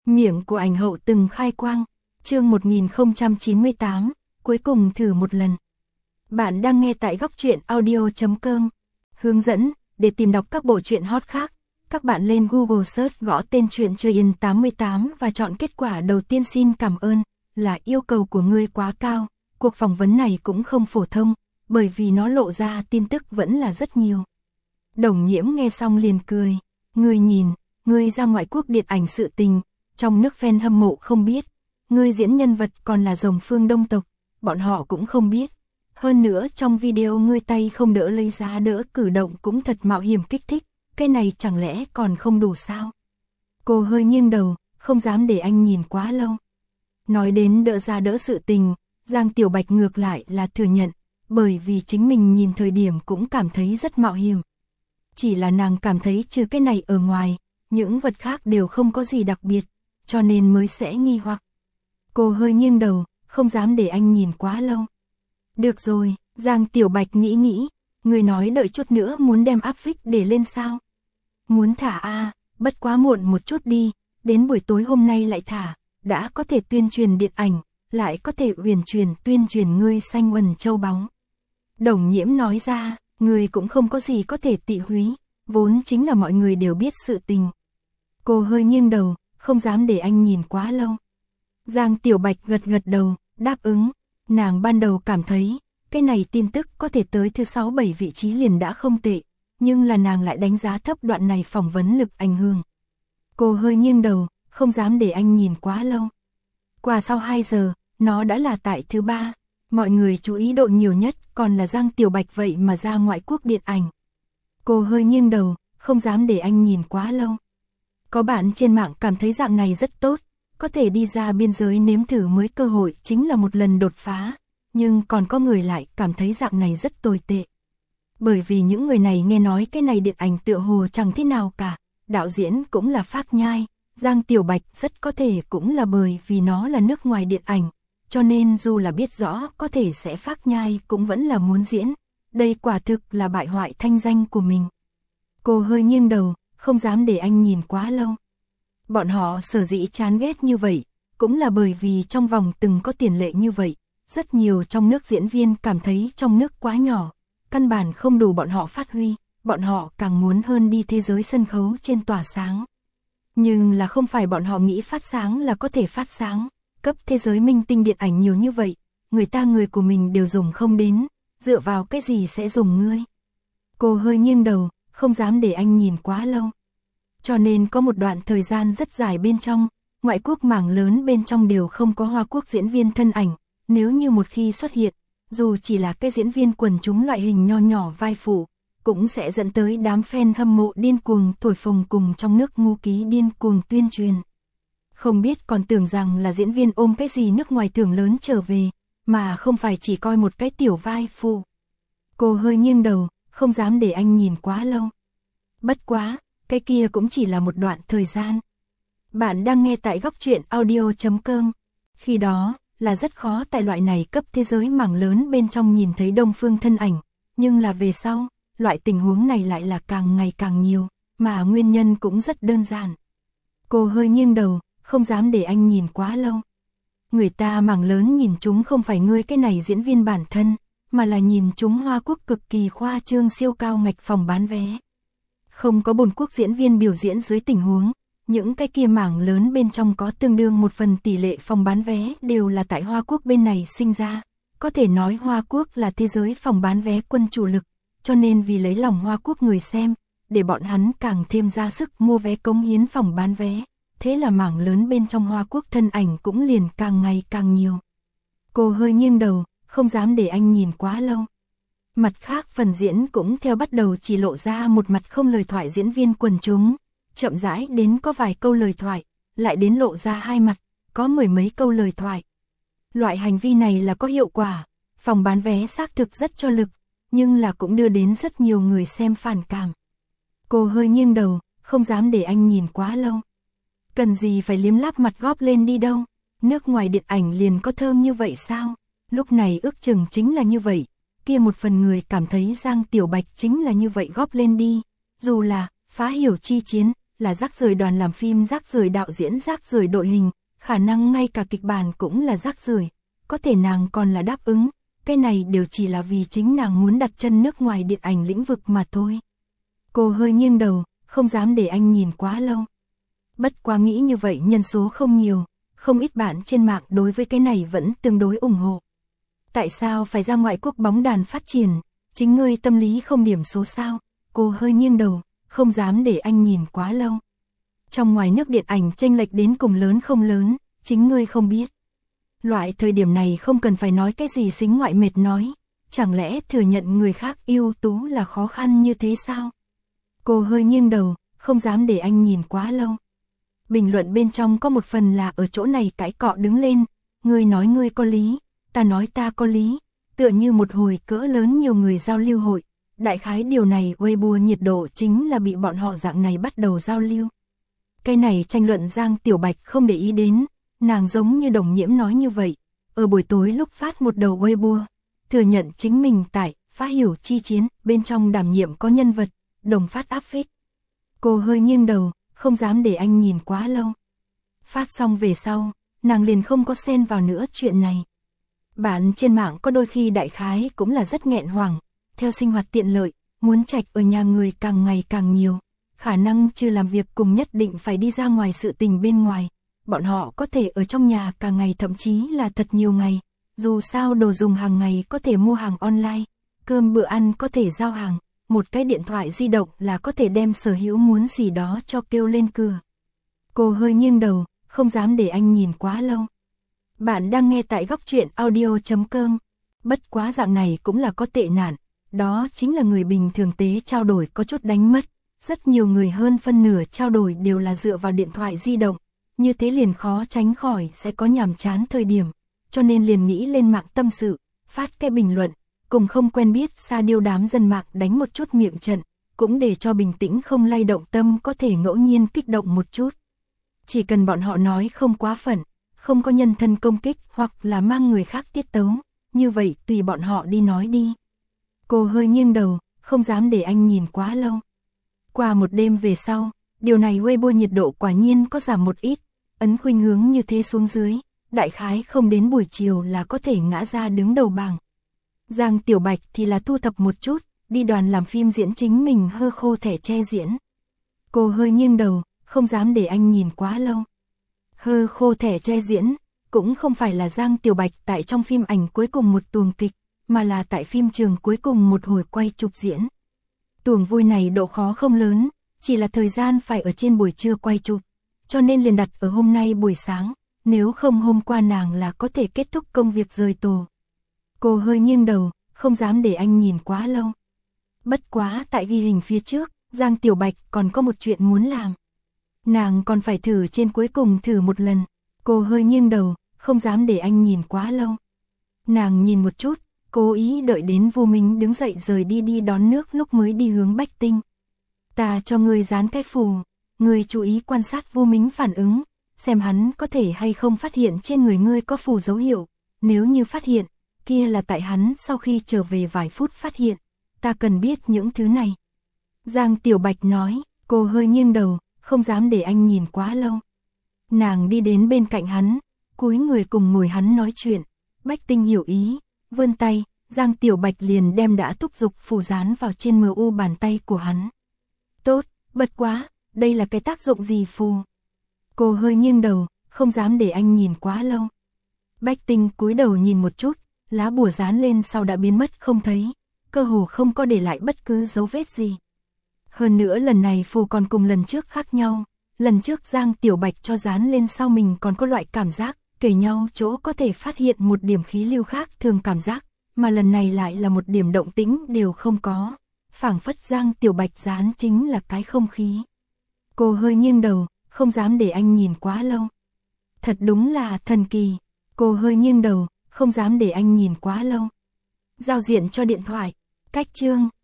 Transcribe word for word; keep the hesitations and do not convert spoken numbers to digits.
Miệng của ảnh hậu từng khai quang, chương một nghìn không trăm chín mươi tám, cuối cùng thử một lần. Bạn đang nghe tại góc truyện audio chấm com. Hướng dẫn, để tìm đọc các bộ truyện hot khác, các bạn lên Google search gõ tên truyện Chơi Yên tám mươi tám và chọn kết quả đầu tiên. Xin cảm ơn, là yêu cầu của ngươi quá cao, cuộc phỏng vấn này cũng không phổ thông, bởi vì nó lộ ra tin tức vẫn là rất nhiều. Đồng Nhiễm nghe xong liền cười, ngươi nhìn, ngươi ra ngoại quốc điện ảnh sự tình, trong nước fan hâm mộ không biết, ngươi diễn nhân vật còn là rồng phương Đông tộc, bọn họ cũng không biết. Hơn nữa trong video ngươi tay không đỡ lấy giá đỡ cử động cũng thật mạo hiểm kích thích, cái này chẳng lẽ còn không đủ sao? Cô hơi nghiêng đầu, không dám để anh nhìn quá lâu. Nói đến đỡ giá đỡ sự tình, Giang Tiểu Bạch ngược lại là thừa nhận, bởi vì chính mình nhìn thời điểm cũng cảm thấy rất mạo hiểm. Chỉ là nàng cảm thấy trừ cái này ở ngoài, những vật khác đều không có gì đặc biệt, cho nên mới sẽ nghi hoặc. Cô hơi nghiêng đầu, không dám để anh nhìn quá lâu. Được rồi, Giang Tiểu Bạch nghĩ nghĩ, người nói đợi chút nữa muốn đem áp phích để lên sao? Muốn thả a, à, bất quá muộn một chút đi, đến buổi tối hôm nay lại thả, đã có thể tuyên truyền điện ảnh, lại có thể huyền truyền tuyên truyền ngươi xanh quần châu báu. Đồng Nhiễm nói ra, người cũng không có gì có thể tị húy, vốn chính là mọi người đều biết sự tình. Cô hơi nghiêng đầu, không dám để anh nhìn quá lâu. Giang Tiểu Bạch gật gật đầu, đáp ứng. Nàng ban đầu cảm thấy, cái này tin tức có thể tới thứ sáu bảy vị trí liền đã không tệ, nhưng là nàng lại đánh giá thấp đoạn này phỏng vấn lực ảnh hưởng. Cô hơi nghiêng đầu, không dám để anh nhìn quá lâu. Qua sau hai giờ, nó đã là tại thứ ba, mọi người chú ý độ nhiều nhất còn là Giang Tiểu Bạch vậy mà ra ngoại quốc điện ảnh. Cô hơi nghiêng đầu, không dám để anh nhìn quá lâu. Có bạn trên mạng cảm thấy dạng này rất tốt, có thể đi ra biên giới nếm thử mới cơ hội chính là một lần đột phá, nhưng còn có người lại cảm thấy dạng này rất tồi tệ. Bởi vì những người này nghe nói cái này điện ảnh tựa hồ chẳng thế nào cả, đạo diễn cũng là Phác Nhai, Giang Tiểu Bạch rất có thể cũng là bởi vì nó là nước ngoài điện ảnh, cho nên dù là biết rõ có thể sẽ Phác Nhai cũng vẫn là muốn diễn, đây quả thực là bại hoại thanh danh của mình. Cô hơi nghiêng đầu, không dám để anh nhìn quá lâu. Bọn họ sở dĩ chán ghét như vậy, cũng là bởi vì trong vòng từng có tiền lệ như vậy, rất nhiều trong nước diễn viên cảm thấy trong nước quá nhỏ, căn bản không đủ bọn họ phát huy, bọn họ càng muốn hơn đi thế giới sân khấu trên tỏa sáng. Nhưng là không phải bọn họ nghĩ phát sáng là có thể phát sáng, cấp thế giới minh tinh điện ảnh nhiều như vậy, người ta người của mình đều dùng không đến, dựa vào cái gì sẽ dùng ngươi. Cô hơi nghiêng đầu, không dám để anh nhìn quá lâu. Cho nên có một đoạn thời gian rất dài bên trong, ngoại quốc mảng lớn bên trong đều không có Hoa Quốc diễn viên thân ảnh, nếu như một khi xuất hiện, dù chỉ là cái diễn viên quần chúng loại hình nho nhỏ vai phụ, cũng sẽ dẫn tới đám fan hâm mộ điên cuồng thổi phồng cùng trong nước ngu ký điên cuồng tuyên truyền. Không biết còn tưởng rằng là diễn viên ôm cái gì nước ngoài thưởng lớn trở về, mà không phải chỉ coi một cái tiểu vai phụ. Cô hơi nghiêng đầu, không dám để anh nhìn quá lâu. Bất quá, cái kia cũng chỉ là một đoạn thời gian. Bạn đang nghe tại góc truyện audio chấm com. Khi đó, là rất khó tại loại này cấp thế giới mảng lớn bên trong nhìn thấy Đông Phương thân ảnh, nhưng là về sau, loại tình huống này lại là càng ngày càng nhiều, mà nguyên nhân cũng rất đơn giản. Cô hơi nghiêng đầu, không dám để anh nhìn quá lâu. Người ta mảng lớn nhìn chúng không phải ngươi cái này diễn viên bản thân, mà là nhìn chúng Hoa Quốc cực kỳ khoa trương siêu cao ngạch phòng bán vé. Không có bổn quốc diễn viên biểu diễn dưới tình huống, những cái kia mảng lớn bên trong có tương đương một phần tỷ lệ phòng bán vé đều là tại Hoa Quốc bên này sinh ra. Có thể nói Hoa Quốc là thế giới phòng bán vé quân chủ lực, cho nên vì lấy lòng Hoa Quốc người xem, để bọn hắn càng thêm ra sức mua vé cống hiến phòng bán vé. Thế là mảng lớn bên trong Hoa Quốc thân ảnh cũng liền càng ngày càng nhiều. Cô hơi nghiêng đầu, không dám để anh nhìn quá lâu. Mặt khác phần diễn cũng theo bắt đầu chỉ lộ ra một mặt không lời thoại diễn viên quần chúng, chậm rãi đến có vài câu lời thoại, lại đến lộ ra hai mặt, có mười mấy câu lời thoại. Loại hành vi này là có hiệu quả, phòng bán vé xác thực rất cho lực, nhưng là cũng đưa đến rất nhiều người xem phản cảm. Cô hơi nghiêng đầu, không dám để anh nhìn quá lâu. Cần gì phải liếm láp mặt góp lên đi đâu, nước ngoài điện ảnh liền có thơm như vậy sao? Lúc này ước chừng chính là như vậy. Kia một phần người cảm thấy Giang Tiểu Bạch chính là như vậy góp lên đi, dù là phá hiểu chi chiến, là rác rưởi đoàn làm phim, rác rưởi đạo diễn, rác rưởi đội hình, khả năng ngay cả kịch bản cũng là rác rưởi, có thể nàng còn là đáp ứng, cái này đều chỉ là vì chính nàng muốn đặt chân nước ngoài điện ảnh lĩnh vực mà thôi. Cô hơi nghiêng đầu, không dám để anh nhìn quá lâu. Bất quá nghĩ như vậy nhân số không nhiều, không ít bạn trên mạng đối với cái này vẫn tương đối ủng hộ. Tại sao phải ra ngoại quốc bóng đàn phát triển, chính ngươi tâm lý không điểm số sao? Cô hơi nghiêng đầu, không dám để anh nhìn quá lâu. Trong ngoài nước điện ảnh chênh lệch đến cùng lớn không lớn, chính ngươi không biết. Loại thời điểm này không cần phải nói cái gì xính ngoại mệt nói, chẳng lẽ thừa nhận người khác ưu tú là khó khăn như thế sao? Cô hơi nghiêng đầu, không dám để anh nhìn quá lâu. Bình luận bên trong có một phần là ở chỗ này cãi cọ đứng lên, ngươi nói ngươi có lý, ta nói ta có lý, tựa như một hồi cỡ lớn nhiều người giao lưu hội. Đại khái điều này Weibo nhiệt độ chính là bị bọn họ dạng này bắt đầu giao lưu. Cái này tranh luận Giang Tiểu Bạch không để ý đến, nàng giống như Đồng Nhiễm nói như vậy, ở buổi tối lúc phát một đầu Weibo, thừa nhận chính mình tại Phá Hiểu Chi Chiến bên trong đảm nhiệm có nhân vật, đồng phát áp phích. Cô hơi nghiêng đầu, không dám để anh nhìn quá lâu. Phát xong về sau, nàng liền không có xen vào nữa chuyện này. Bạn trên mạng có đôi khi đại khái cũng là rất nghẹn hoàng, theo sinh hoạt tiện lợi, muốn trạch ở nhà người càng ngày càng nhiều, khả năng chưa làm việc cùng nhất định phải đi ra ngoài sự tình bên ngoài, bọn họ có thể ở trong nhà cả ngày thậm chí là thật nhiều ngày, dù sao đồ dùng hàng ngày có thể mua hàng online, cơm bữa ăn có thể giao hàng, một cái điện thoại di động là có thể đem sở hữu muốn gì đó cho kêu lên cửa. Cô hơi nghiêng đầu, không dám để anh nhìn quá lâu. Bạn đang nghe tại góc truyện audio chấm com, bất quá dạng này cũng là có tệ nạn. Đó chính là người bình thường tế trao đổi có chút đánh mất, rất nhiều người hơn phân nửa trao đổi đều là dựa vào điện thoại di động, như thế liền khó tránh khỏi sẽ có nhàm chán thời điểm, cho nên liền nghĩ lên mạng tâm sự, phát cái bình luận, cùng không quen biết xa điêu đám dân mạng đánh một chút miệng trận, cũng để cho bình tĩnh không lay động tâm có thể ngẫu nhiên kích động một chút. Chỉ cần bọn họ nói không quá phận, không có nhân thân công kích hoặc là mang người khác tiết tấu, như vậy tùy bọn họ đi nói đi. Cô hơi nghiêng đầu, không dám để anh nhìn quá lâu. Qua một đêm về sau, điều này Weibo nhiệt độ quả nhiên có giảm một ít, ấn khuynh hướng như thế xuống dưới, đại khái không đến buổi chiều là có thể ngã ra đứng đầu bảng. Giang Tiểu Bạch thì là thu thập một chút, đi đoàn làm phim diễn chính mình hơ khô thẻ che diễn. Cô hơi nghiêng đầu, không dám để anh nhìn quá lâu. Hơ khô thẻ che diễn, cũng không phải là Giang Tiểu Bạch tại trong phim ảnh cuối cùng một tuồng kịch, mà là tại phim trường cuối cùng một hồi quay chụp diễn. Tuồng vui này độ khó không lớn, chỉ là thời gian phải ở trên buổi trưa quay chụp, cho nên liền đặt ở hôm nay buổi sáng, nếu không hôm qua nàng là có thể kết thúc công việc rời tổ. Cô hơi nghiêng đầu, không dám để anh nhìn quá lâu. Bất quá tại ghi hình phía trước, Giang Tiểu Bạch còn có một chuyện muốn làm. Nàng còn phải thử trên cuối cùng thử một lần. Cô hơi nghiêng đầu, không dám để anh nhìn quá lâu. Nàng nhìn một chút, cố ý đợi đến Vu Minh đứng dậy rời đi đi đón nước lúc mới đi hướng Bách Tinh. Ta cho ngươi dán cái phù, ngươi chú ý quan sát Vu Minh phản ứng, xem hắn có thể hay không phát hiện trên người ngươi có phù dấu hiệu. Nếu như phát hiện, kia là tại hắn sau khi trở về vài phút phát hiện. Ta cần biết những thứ này. Giang Tiểu Bạch nói, cô hơi nghiêng đầu, không dám để anh nhìn quá lâu. Nàng đi đến bên cạnh hắn, cúi người cùng ngồi hắn nói chuyện. Bách Tinh hiểu ý, vươn tay, Giang Tiểu Bạch liền đem đã thúc giục phù dán vào trên mờ u bàn tay của hắn. Tốt, bật quá, đây là cái tác dụng gì phù? Cô hơi nghiêng đầu, không dám để anh nhìn quá lâu. Bách Tinh cúi đầu nhìn một chút, lá bùa dán lên sau đã biến mất không thấy, cơ hồ không có để lại bất cứ dấu vết gì. Hơn nữa lần này phù còn cùng lần trước khác nhau, lần trước Giang Tiểu Bạch cho dán lên sau mình còn có loại cảm giác, kể nhau chỗ có thể phát hiện một điểm khí lưu khác thường cảm giác, mà lần này lại là một điểm động tĩnh đều không có, phảng phất Giang Tiểu Bạch dán chính là cái không khí. Cô hơi nghiêng đầu, không dám để anh nhìn quá lâu. Thật đúng là thần kỳ, cô hơi nghiêng đầu, không dám để anh nhìn quá lâu. Giao diện cho điện thoại, cách chương.